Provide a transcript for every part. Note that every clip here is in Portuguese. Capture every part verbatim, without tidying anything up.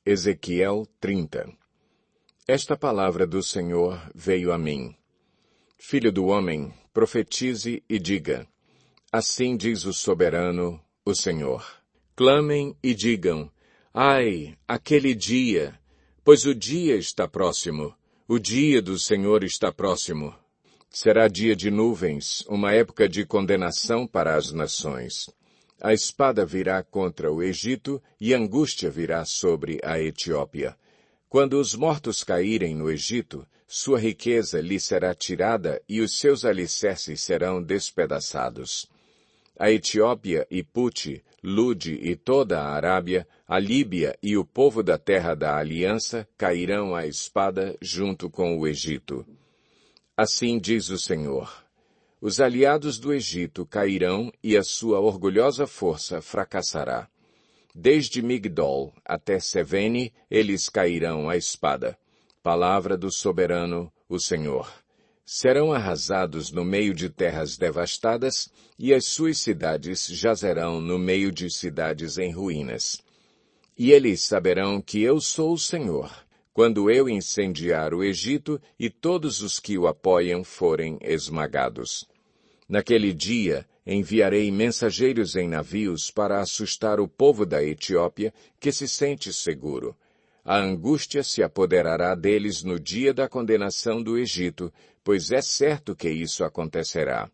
Ezequiel trinta. Esta palavra do Senhor veio a mim. Filho do homem, profetize e diga: assim diz o soberano, o Senhor. Clamem e digam: ai, aquele dia, pois o dia está próximo, o dia do Senhor está próximo. Será dia de nuvens, uma época de condenação para as nações. A espada virá contra o Egito e angústia virá sobre a Etiópia. Quando os mortos caírem no Egito, sua riqueza lhe será tirada e os seus alicerces serão despedaçados. A Etiópia e Pute, Lude e toda a Arábia, a Líbia e o povo da terra da aliança cairão à espada junto com o Egito. Assim diz o Senhor: os aliados do Egito cairão e a sua orgulhosa força fracassará. Desde Migdol até Sevene, eles cairão à espada. Palavra do soberano, o Senhor. Serão arrasados no meio de terras devastadas, e as suas cidades jazerão no meio de cidades em ruínas. E eles saberão que eu sou o Senhor, quando eu incendiar o Egito e todos os que o apoiam forem esmagados. Naquele dia, enviarei mensageiros em navios para assustar o povo da Etiópia, que se sente seguro. A angústia se apoderará deles no dia da condenação do Egito, pois é certo que isso acontecerá.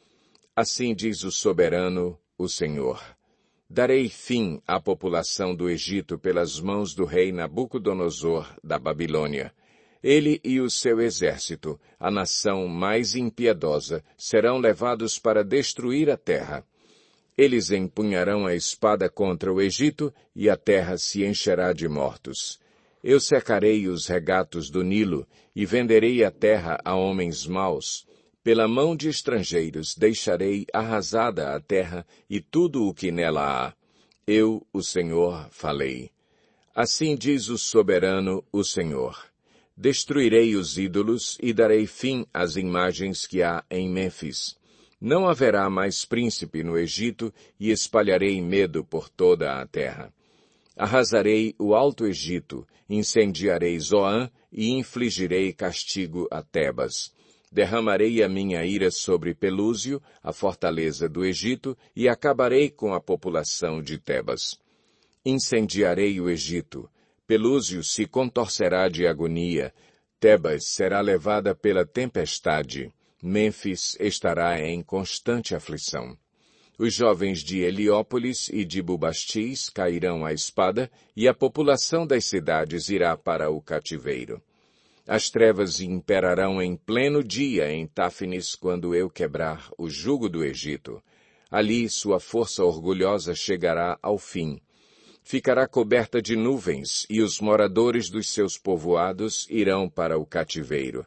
Assim diz o soberano, o Senhor. Darei fim à população do Egito pelas mãos do rei Nabucodonosor, da Babilônia. Ele e o seu exército, a nação mais impiedosa, serão levados para destruir a terra. Eles empunharão a espada contra o Egito e a terra se encherá de mortos. Eu secarei os regatos do Nilo e venderei a terra a homens maus. Pela mão de estrangeiros deixarei arrasada a terra e tudo o que nela há. Eu, o Senhor, falei. Assim diz o soberano, o Senhor. Destruirei os ídolos e darei fim às imagens que há em Mênfis. Não haverá mais príncipe no Egito e espalharei medo por toda a terra. Arrasarei o Alto Egito, incendiarei Zoã e infligirei castigo a Tebas. Derramarei a minha ira sobre Pelúsio, a fortaleza do Egito, e acabarei com a população de Tebas. Incendiarei o Egito. Pelúsio se contorcerá de agonia. Tebas será levada pela tempestade. Mênfis estará em constante aflição. Os jovens de Heliópolis e de Bubastis cairão à espada, e a população das cidades irá para o cativeiro. As trevas imperarão em pleno dia em Táfnis quando eu quebrar o jugo do Egito. Ali sua força orgulhosa chegará ao fim. Ficará coberta de nuvens, e os moradores dos seus povoados irão para o cativeiro.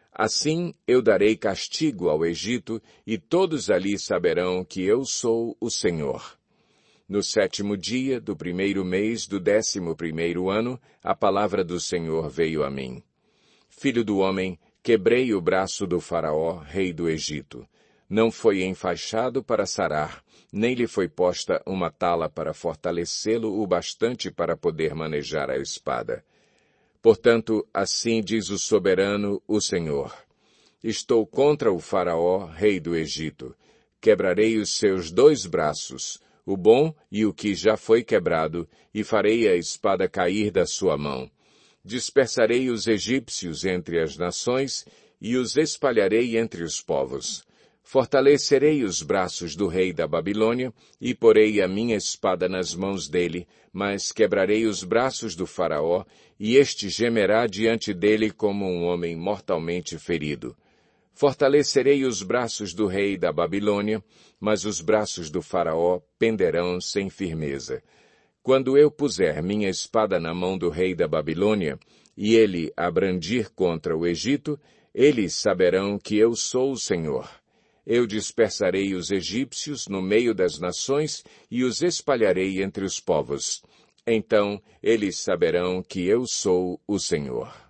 Assim eu darei castigo ao Egito, e todos ali saberão que eu sou o Senhor. No sétimo dia do primeiro mês do décimo primeiro ano, a palavra do Senhor veio a mim. Filho do homem, quebrei o braço do faraó, rei do Egito. Não foi enfaixado para sarar, nem lhe foi posta uma tala para fortalecê-lo o bastante para poder manejar a espada. Portanto, assim diz o soberano, o Senhor. Estou contra o faraó, rei do Egito. Quebrarei os seus dois braços, o bom e o que já foi quebrado, e farei a espada cair da sua mão. Dispersarei os egípcios entre as nações e os espalharei entre os povos. Fortalecerei os braços do rei da Babilônia e porei a minha espada nas mãos dele, mas quebrarei os braços do faraó e este gemerá diante dele como um homem mortalmente ferido. Fortalecerei os braços do rei da Babilônia, mas os braços do faraó penderão sem firmeza. Quando eu puser minha espada na mão do rei da Babilônia, e ele a brandir contra o Egito, eles saberão que eu sou o Senhor. Eu dispersarei os egípcios no meio das nações e os espalharei entre os povos. Então eles saberão que eu sou o Senhor.